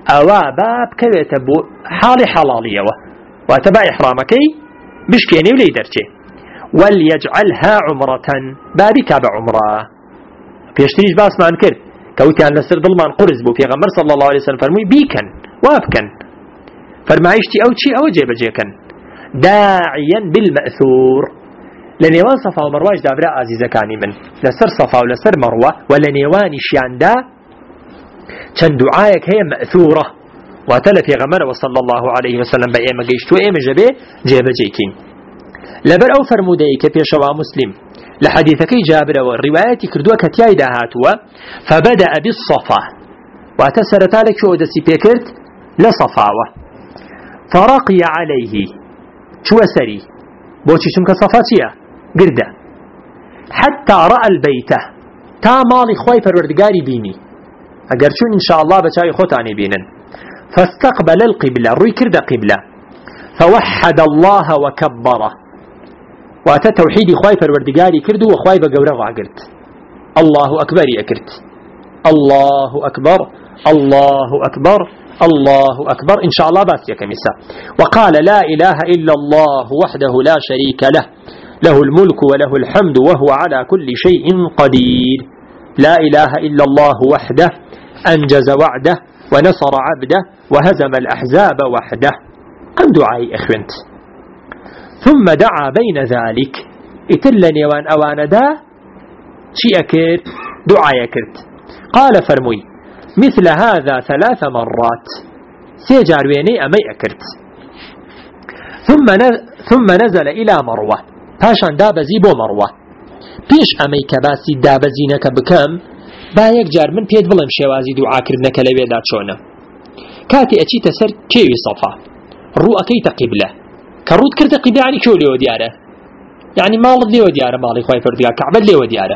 ئەوە با بکەوێتە بۆ حاڵی حەڵاڵیەوە واتە با ئیحرامەکەی بشکێنێ و لێی دەرچێ وليجعلها عمرة بابي كاب عمرة بيشتريش باسمان كرد كوتيان لسر ظلمان قرز بو في غمر صلى الله عليه وسلم فرموي بيكن وابكن فرمايشتي او شي او جيب جيكن داعيا بالمأثور لنيوان صفا ومرواج دابرا عزيزة كاني من لسر صفا ولسر مروة ولنيوان شيان دا چند دعايك هي مأثورة واتلا في غمر وصلى الله عليه وسلم بأيما قيشتو ايما جبه جيب جيكين لبر او فرمودەی کە پێشەوا مسلم لە حەدیثەکەی جابرەوە ڕیوایەتی کردووە کە تیایدا هاتووە فبدأ بالصفا واتە سەرەتا لەکوێوە دەستی پێکرد لە صفاوە فرقي عليه چووە سەری بۆچی چونکە صفا چییە گردە حتى رأى البيت تا ماڵی خۆی پەروەردگاری بینی ئەگەر چون إن شاء الله بەچاوی خۆتانی بینن فاستقبل القبلة ڕووی کردە قبلة فوحد الله وكبره واتە توحيدي خواي پروردگاري كردو وخواي بقورة وعقرت الله أكبر يكرت الله أكبر الله أكبر الله أكبر إن شاء الله بس يكمسا وقال لا إله إلا الله وحده لا شريك له له الملك وله الحمد وهو على كل شيء قدير لا إله إلا الله وحده أنجز وعده ونصر عبده وهزم الأحزاب وحده أم دعائي أخوانت ثم دعا بين ذلك اتلني وان اوان دا شي اكرت دعا يكرت قال فرموي مثل هذا 3 مرات سيجار ويني امي اكرت ثم نزل الى مروة پاشان دابزي بو مروة بيش امي كباسي دابزينك بكم با يك جار من پيد بلم شوازي دعا كردنك لويدا چونا كاتي اچي تسر كيوي صفا رو اكيت قبله كرود كرت قبلة يعني شو ليه ودياره يعني مال ليه ودياره مالي خواي فرديا كعبة ليه ودياره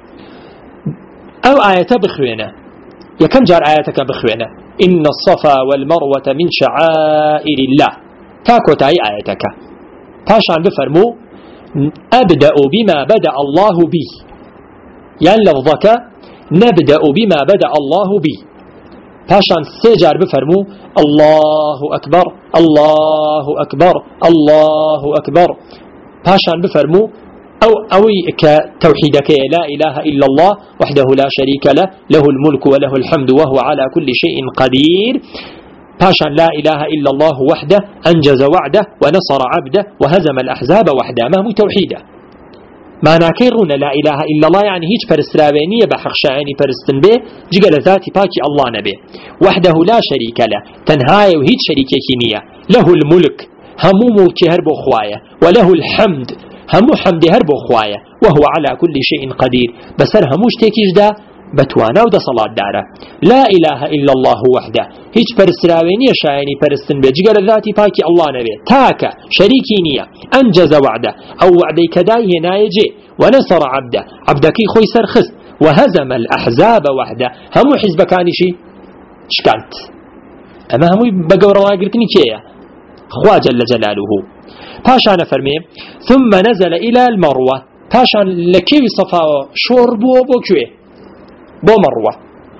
أو آية بخوينة يا كم جار آياتك بخوينة إن الصفا والمروة من شعائر الله تاكو تاي آياتك تاشان بفرمو أبدأ بما بدأ الله به يعني لفظك نبدأ بما بدأ الله به تاشان سيجار بفرمو الله أكبر الله أكبر الله أكبر تاشان بفرمو أوي كتوحيدك لا إله إلا الله وحده لا شريك له له الملك وله الحمد وهو على كل شيء قدير تاشان لا إله إلا الله وحده أنجز وعده ونصر عبده وهزم الأحزاب وحده ما هو توحيده ما ناكيرون لا إله إلا الله يعني هيج پرستراوينية بحقشاني پرستن به جگل ذاتي باكي الله نبي وحده لا شريك له تنهاية وهيج شريكة كينية له الملك همو ملكي هربو خوايا وله الحمد همو حمد هربو خوايا وهو على كل شيء قدير بسر هموش تيكيش دا بتوانا ودا صلاة دارا لا إله إلا الله وحده هيج پرستراوينية شايني پرستن به جگل ذاتي باكي الله نبي تاكا شريكي نية أنجز وعده أو وعدي كداي هنايجي ونصر عبده عبدكي خوي سرخست وهزم الأحزاب وحده همو حزب كاني شي شكانت أما همو بقور الله قلتني كيا خوا جل جلاله پاشان فرمي ثم نزل إلى المروة پاشان لكيوي صفا شوربو بوكوي بو مروة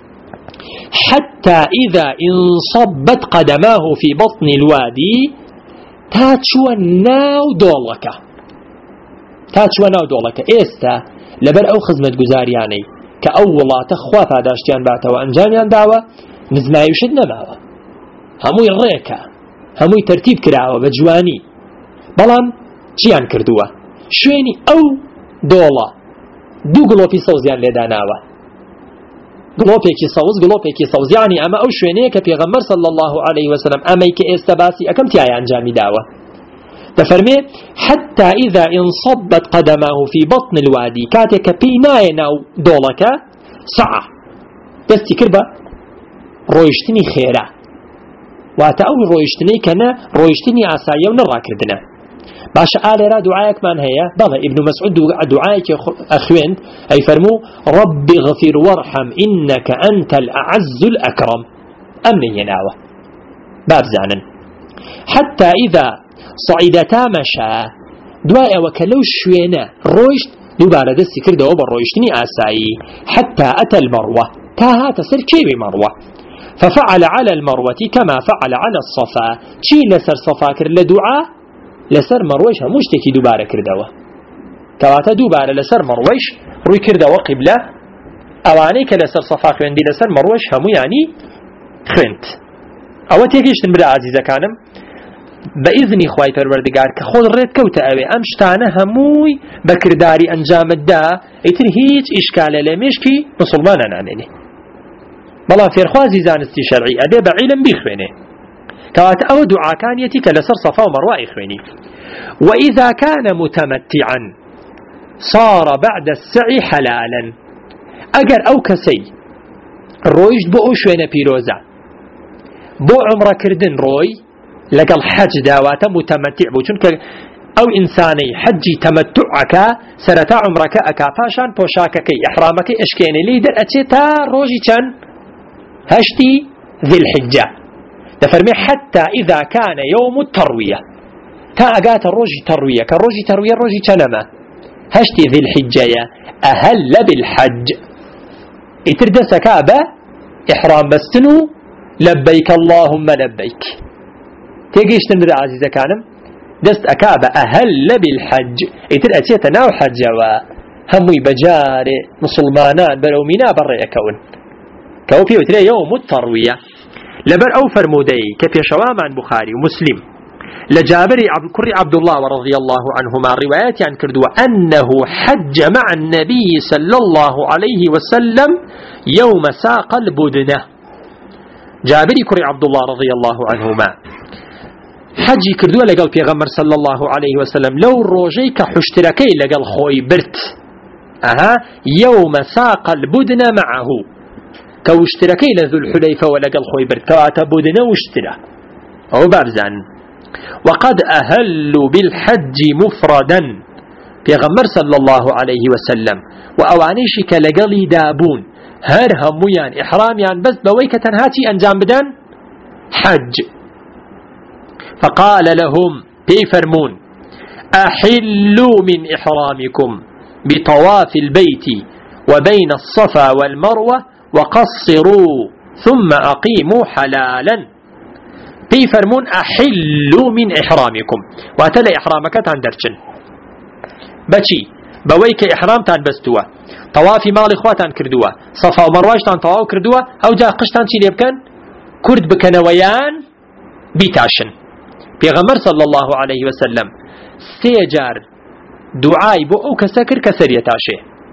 حتى إذا انصبت قدماه في بطن الوادي تاتشوا ناو دولك إستا لبر أو خزمة جزارياني كأولا تخوا فاداشتيان باتا وأنجانيان داوا نزما يشد نماوا همو يغيكا همو ترتيب كراوا بجواني بلان جيان كردوا شويني أو دولا دو قلوبي صوزيان لداناوا گلۆپێکی سەوز یعنی ئەمە ئەو شوێنەیە کە پێغەمبەر صلی الله عليه وسلم ئەمەی کە ئێستا باسی ئەکەم تیای ئەنجامی داوە دەفەرمێ حتى إذا انصبت قدمه في بطن الوادي كاتێک کە پێی نایە ناو دۆڵەکە سعى دەستی کرد بە ڕۆیشتنی خێرا واتە ئەو ڕۆیشتنەی کە نە ڕۆیشتنی ئاساییە و نەڕاکردنە باشا آلێرا دعایەکمان هەیە بەڵێ ابن مسعود دعایەکی ئەخوێند ئەی فەرموو رب اغفر وارحم إنك أنت الأعز الأكرم ئەمنی هێناوە بابزانن حتى إذا صعدتا مشى دوای ئەوە کە لەو شوێنە ڕۆیشت دووبارە دەستی کردەوە بە ڕۆیشتنی ئاسایی حتى أتى المروة تا هاتە سەر کێوی مەڕوە ففعل على المروة كما فعل على الصفا چی لسر صفا کرد لدعا لسر مرويش هموش تكي دوباره كردوا كواتا دوباره لسر مرويش روي كردوا قبلة اواني كلسر صفا خويندي لسر مرويش همو يعني خوينت او تيكيشتن بدا عزيزة كانم بإذن خواهي پروردگار كخود ريت كوتا اوي امشتانه هموي بكرداري انجام الدا ايتر هيج اشكال لمشكي مسلمانا نعنيني بلا فيرخوازي زانستي شرعي ابي بعيلم بيخويني كوات او دعا كان يتيك لسر صفا ومروة اخويني وإذا كان متمتعا صار بعد السعي حلالا اگر او كسي رويش بو شوينه بيروزا بو عمره كردن روي لقل حج داواتا متمتع بو چونك او انساني حجي تمتعك سرتا عمرك اكا فاشان پوشاككي احرامكي اشكيني ليدر اتشتا روجي چن هشتي ذي الحجة تفرمي حتى اذا كان يوم التروية تا اقات الروجي تروية كالروجي تروية الروجي چنما هشتي ذي الحجة اهل بالحج اتردس كابة احرام بستنو لبيك اللهم لبيك تيجيشتن بدا عزيزة كانم دست أكابة أهل بالحج يتر أتيت ناو حجوا همي بجاري مسلمانان برومينا برا يكون كوفي وتري يوم التروية لبر أو فرمودي كفي شوام عن بخاري ومسلم لجابري كري عبد الله ورضي الله عنهما روايات عن كردوا أنه حج مع النبي صلى الله عليه وسلم يوم ساق البدنة جابري كري عبد الله رضي الله عنهما حجي كردوه لقل پیغمبر صلى الله عليه وسلم لو روجي كحشتركي لقل خوي برت يوم ساق البدن معه كوشتركي لذو الحليفة ولقل خوي برت كواتا بدن واشترى أو بارزان وقد أهلوا بالحج مفردا پیغمبر صلى الله عليه وسلم وأوانيشك لقلي دابون هر هميان إحراميان بس بويك تنهاتي أنجام بدن حج فقال لهم بيفرمون أحلوا من إحرامكم بطواف البيت وبين الصفا والمروة وقصروا ثم أقيموا حلالا بيفرمون أحلوا من إحرامكم واتلا إحرامك تندرشن بچي بويك إحرام تنبستوا طوافي مال إخواتان كردوا صفا ومرواج تنطواو كردوا أو جا قشتان چي ليبكن كرد بكنويان بيتاشن پیغمبر صلى الله عليه وسلم سيجار دعاي بو او كسكر كسريتاشه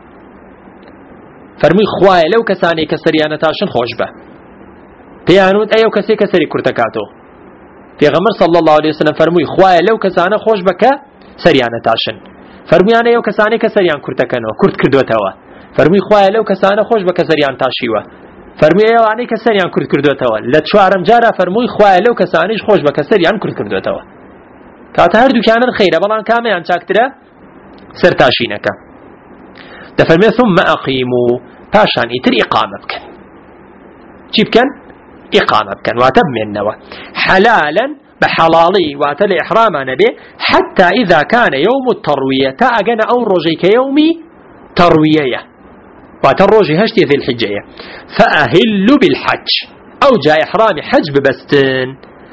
فرمي خواه لو كساني كسريانتاشن خوش به پیانود ايو كسي كسري كرتكاتو پیغمبر صلى الله عليه وسلم فرمي خواه لو كسانه خوش به كسريانتاشن فرمي انا ايو كساني كسريان كرتكنو كرت كردوتوا فرمي خواه لو كسانه خوش به كسريان تاشيوه فرمي ايو اني كسريان كرت كردوتوا لتشوارم جارا فرمي خواه لو كسانيش خوش به كسريان كرت كردوتوا كاتا هر دوكانن خيره بلان كاميان چاكتره سرتاشينك تفرمي ثم اقيموا تاشان يتر اقامه بكن چي بكن اقامه بكن واتبمنوا حلالا بحلالي واتل احراما نبي حتى اذا كان يوم الترويه تا اجنا او رجيك يومي ترويه واتروجي هشتي ذي الحجيه فاهلوا بالحج او جاء احرام حج ببستن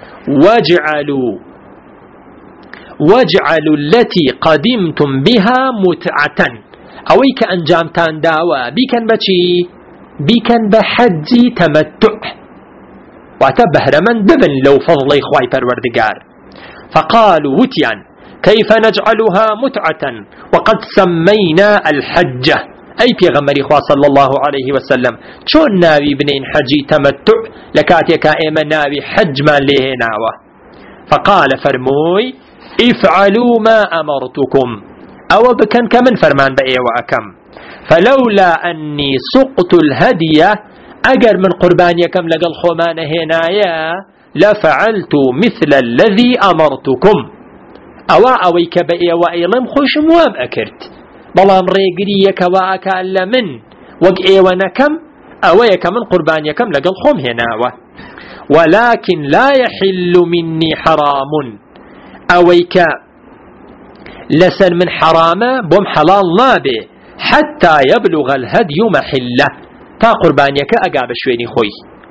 واجعلوا التي قدمتم بها متعة اويك انجامتان داوا بيكن بچي بيكن بحجي تمتع واتبهر من دبن لو فضلي خواي پروردگار فقالوا وتيان كيف نجعلها متعة وقد سمينا الحجة اي پیغمبر خوا صلى الله عليه وسلم چون ناوي بنين حجي تمتع لكاتيكا ايما ناوي حج ما ليه ناوه فقال فرموي افعلوا ما امرتكم او بكن كمن فرمان بأي وأكم فلولا أني سقط الهدية أجر من قربانيكم لقل خمان هنايا لفعلت مثل الذي أمرتكم أويك بأي وإلم خوش موام أكرت بلام ريقريك وأكا ألا من وقعي ونكم أويك من قربانيكم لقل خم هناوة ولكن لا يحل مني حرام أويك لسن من حرامه بوم حلال نابه حتى يبلغ الهدي محله تا قربانيك أقاب شويني خوي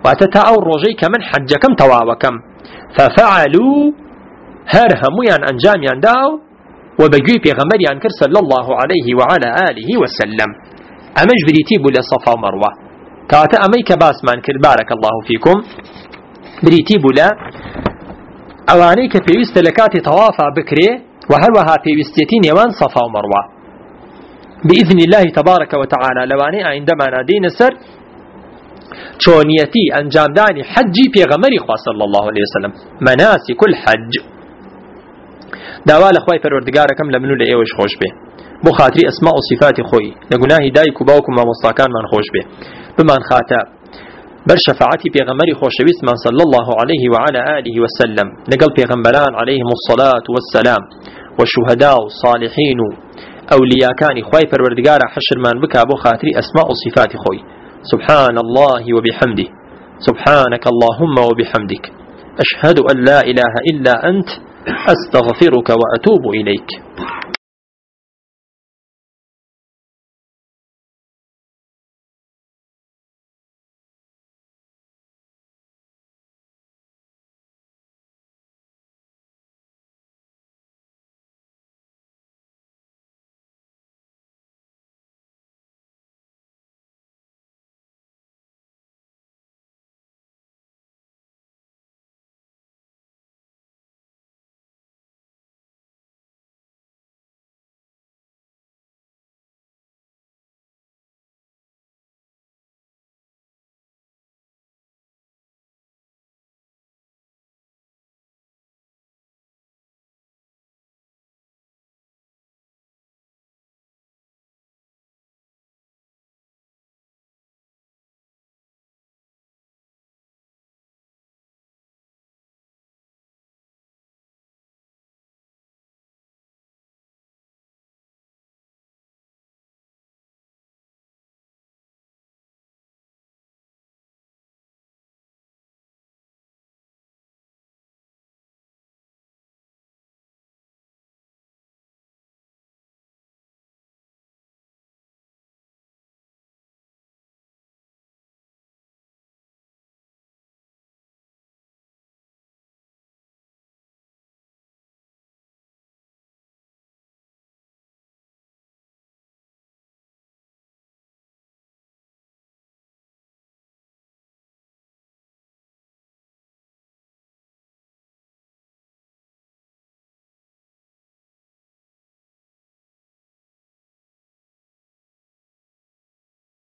واتتا أو روجي كمن حجكم تواوكم ففعلوا هرهميان أنجاميان داو وبقوي بيغمريان كر صلى الله عليه وعلى آله وسلم أمش بريتيبوا لصفا ومروة كاتا أميك باسمان كر بارك الله فيكم بريتيبوا لا أوانيك بيوست لكاتي طوافا بكري وهروها بيوستيتين يوان صفا ومروة بإذن الله تبارك وتعالى لواني عندما نادين سر چونيتي أنجام داني حجي بيغمري خواه صلى الله عليه وسلم مناسك الحج داوال أخوي پروردگاركم لمنو لأيوش خوش به بخاطري أسماء وصفات خوي لقناه دايكو باوكم ومصطاكان من خوش به بمن خاتا بر شفاعتي بيغمري خوشويس من صلى الله عليه وعلى آله وسلم لقل بيغمبران عليهم الصلاة والسلام والشهداء والصالحين أولياء كان خوي پروردگار حشر من بكا بخاطري أسماء وصفات خوي سبحان الله وبحمده سبحانك اللهم وبحمدك أشهد أن لا إله إلا أنت أستغفرك وأتوب إليك.